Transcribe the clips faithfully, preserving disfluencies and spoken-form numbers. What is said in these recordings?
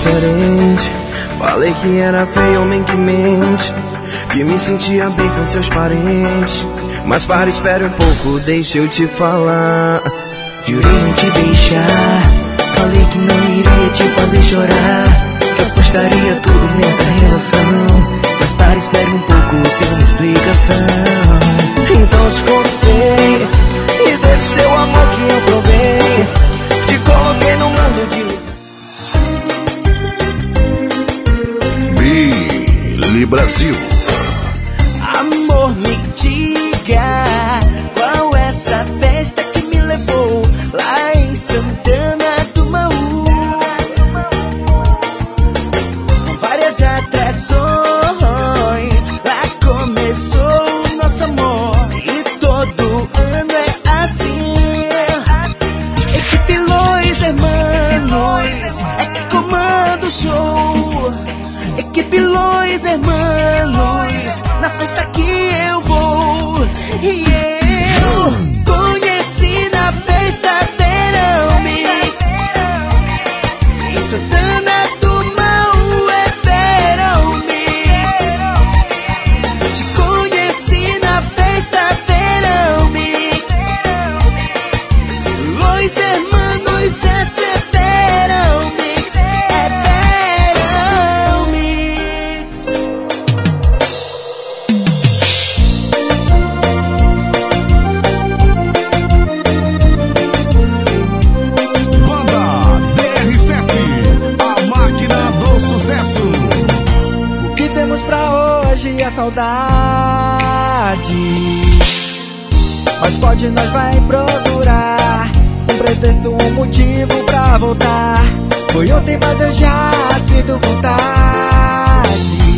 diferente. Falei que era feio, homem que mente, que me sentia bem com seus parentes. Mas para, espere um pouco, deixa eu te falar. Jurei não te deixar, falei que não iria te fazer chorar, que apostaria tudo nessa relação. Mas para, espere um pouco, tem uma explicação. Então te conversei, e desse seu amor que eu provei, te coloquei no mundo de Billy Brasil. Amor, me diga, qual é essa festa que me levou lá em Santana do Maú? Com várias atrações, lá começou o nosso amor, e todo ano é assim. Equipe Los Hermanos é que comanda o show. Equipe Los Hermanos, na festa que eu vou. E eu conheci na festa Verão Mix. Em Santana do Maú é Verão Mix. Te conheci na festa Verão Mix. Los Hermanos, essa é Verão Mix. É Verão Mix. Banda D R sete, a máquina do sucesso. O que temos pra hoje é saudade, mas pode nós vai procurar um pretexto, um motivo pra voltar. Foi ontem, mas eu já sinto vontade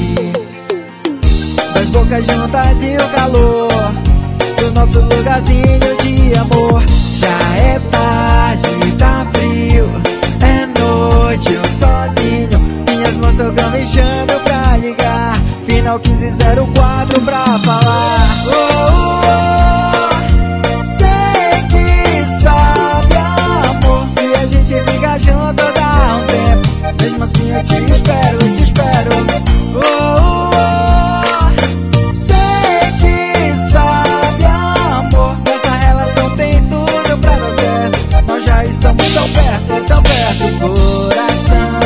das bocas juntas e o calor do nosso lugarzinho de amor. Já é tarde, tá frio, é noite, eu sozinho, minhas mãos tão gamejando pra ligar. Final quinze zero quatro pra falar. Oh, oh, oh. Sei que sabe, amor, se a gente ficar junto dá um tempo. Mesmo assim eu te espero, eu te espero. Oh, oh, oh. Sei que sabe, amor, nessa relação tem tudo pra dar certo. Nós já estamos tão perto, tão perto, coração.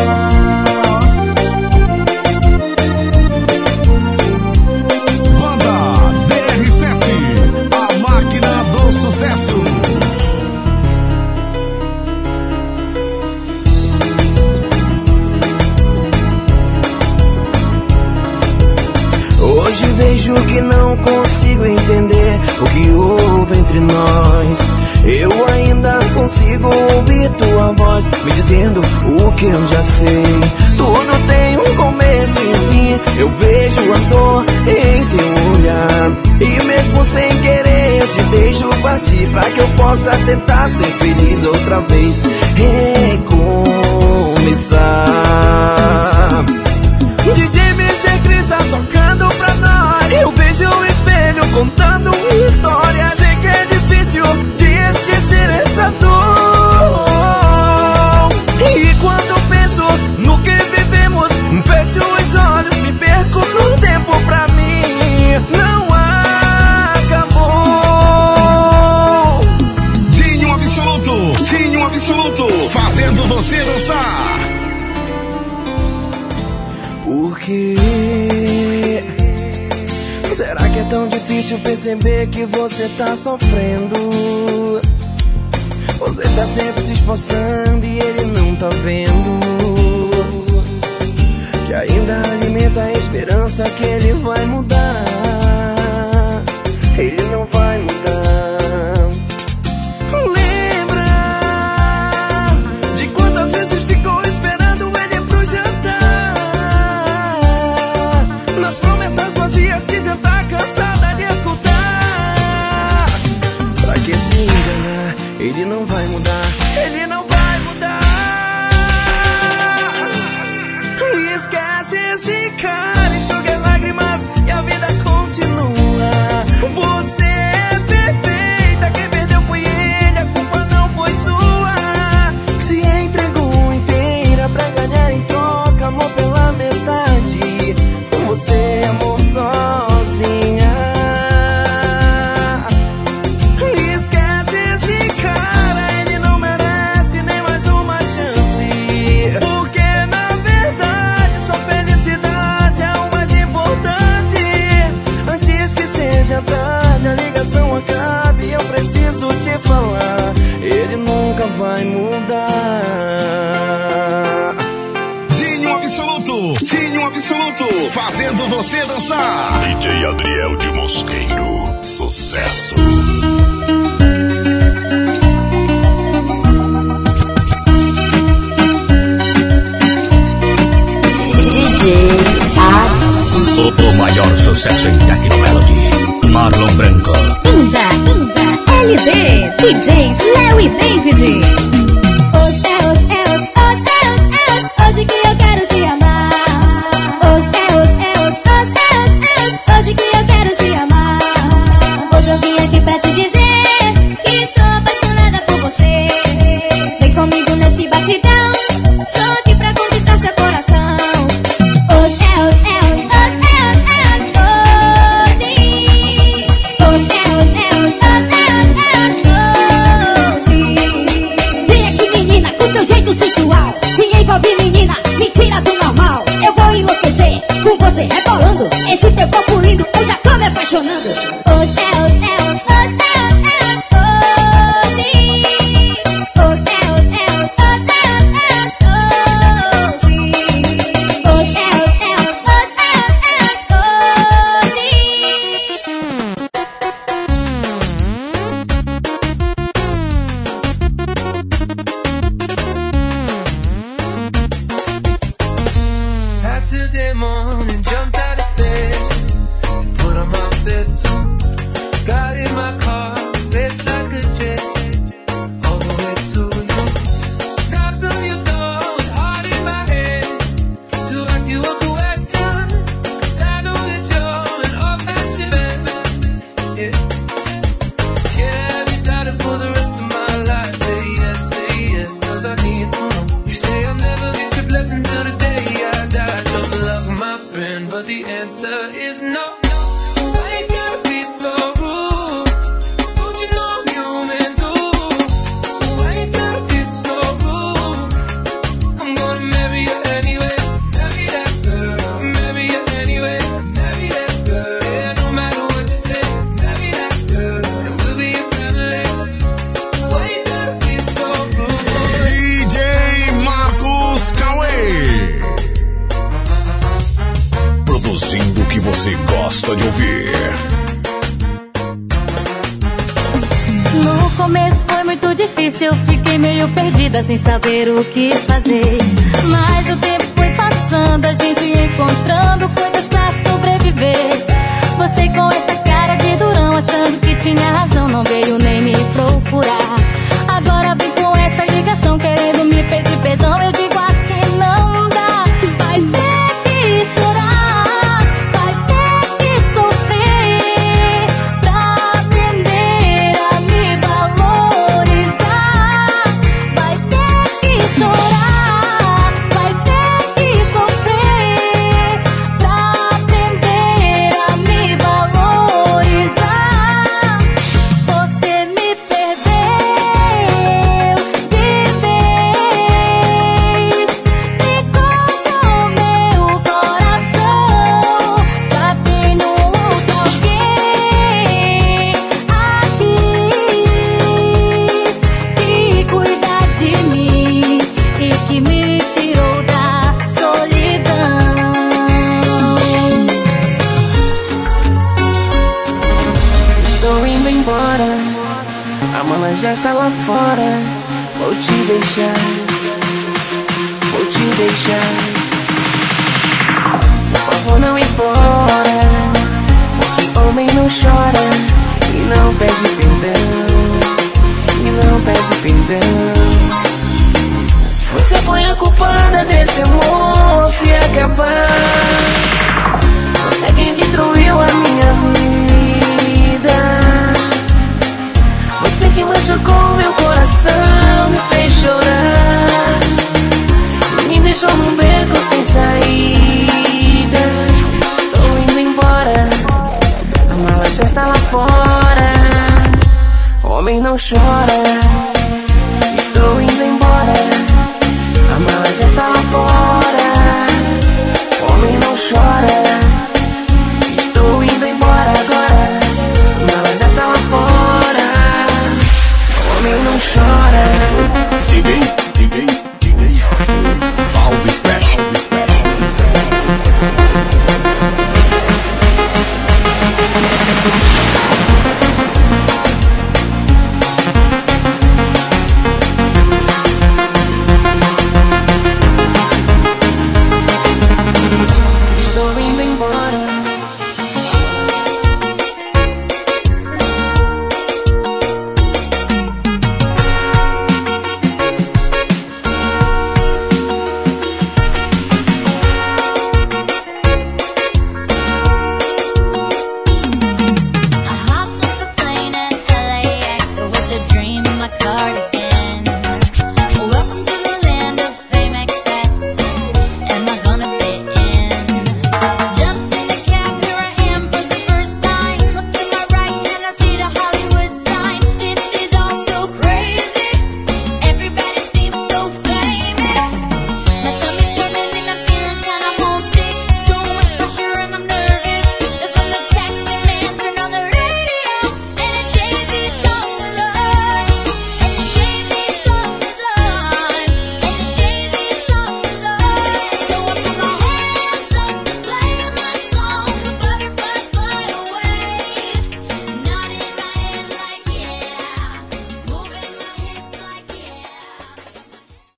Banda D R sete, a máquina do sucesso. Hoje vejo que não consigo entender o que houve entre nós. Eu ainda consigo ouvir tua voz me dizendo o que eu já sei. Tudo tem um começo e um fim, eu vejo a dor em teu olhar. E mesmo sem querer eu te deixo partir, pra que eu possa tentar ser feliz outra vez, recomeçar. D J mister Chris tá tocando pra nós. Eu vejo o espelho contando uma história. Sei que é difícil de esquecer essa dor. E quando penso no que vivemos, fecho os olhos, me perco no tempo. Pra mim não acabou. Dinho Absoluto, Dinho Absoluto, fazendo você dançar. Por quê? Será que é tão difícil perceber que você tá sofrendo? Você tá sempre se esforçando e ele não tá vendo que ainda alimenta a esperança que ele vai mudar. Ele não vai mudar. Lembra de quantas vezes ficou esperando ele pro jantar? Nas promessas vazias que já tá cansada de escutar. Pra que se enganar? Ele não vai mudar. Ele não vai mudar. Esquece esse cara, enxuga lágrimas e a vida continua. Você é perfeita, quem perdeu foi ele, a culpa não foi sua. Se entregou inteira pra ganhar em troca. absoluto, fazendo você dançar. D J Adriel de Mosqueiro, sucesso. D J O, o maior sucesso em Tecnomelody, Marlon Branco. Inda, Inda, L D, D Js Léo e David. Os é, os é, os, os é, os é, os, hoje que eu quero te amar. Os é, os é, os, os é, os é, os, hoje que eu quero te amar. Hoje eu vim aqui pra te dizer que sou apaixonada por você. Vem comigo nesse batidão, sou aqui pra conquistar seu coração. Os é, os é, os, os é, os é, os, hoje. Os é, os é, os, os é, os é, os, hoje. Vem aqui, menina, com seu jeito sensual. Me envolve, menina, me tira do normal. Eu vou enlouquecer com você rebolando. Esse teu corpo lindo, eu já tô me apaixonando. Os é, os é, os, os é, os é, os, hoje. Os é, os é, os, os é, os é, os, hoje. Os é, os é, os, os é, os é, os, hoje. Saturday morning, jumped out of bed, put on my best suit, got in my car, raced like a jet, all the way to you. Knocked on your door with heart in my head, to ask you a question, 'cause I know that you're an old-fashioned man. Yeah, yeah, be doubted for the rest of my life. Say yes, say yes, 'cause I need to know. You say I'll never get your blessing till the day I die. Don't love my friend, but the answer is no. Why you gotta be so rude? Don't you know I'm human too? Why you gotta be so rude? I'm gonna marry you anyway. Marry that girl. Marry you anyway. Marry that girl. Yeah, no matter what you say. Marry that girl. And we'll be a family. Why you gotta be so rude? D J Marcos Cauê. Produzindo o que você gosta de ouvir. No começo foi muito difícil, eu fiquei meio perdida sem saber o que fazer. Mas o tempo foi passando, a gente ia encontrando coisas pra sobreviver. Você com essa cara de durão, achando que tinha razão, não veio nem me procurar. Agora vem com essa ligação, querendo me pedir perdão, eu digo assim não dá. Vai ter que chorar, vai ter que sofrer, pra aprender a me valorizar. Vai ter que chorar, vai ter que sofrer, pra aprender a me valorizar. Você me perdeu de vez, pegou meu coração. Já tem outro alguém aqui que cuida de mim e que me tirou da solidão. Estou indo embora, a mala já está lá fora. Vou te deixar, vou te deixar. Por favor, não implora, porque homem não chora e não pede perdão, e não pede perdão. Você foi a culpada desse amor se acabar. Você é quem destruiu a minha vida. Você que machucou meu coração, me fez chorar, me deixou num beco sem saída. Estou indo embora, a mala já está lá fora. Homem não chora. Estou indo embora, a mala já está lá fora. Homem não chora.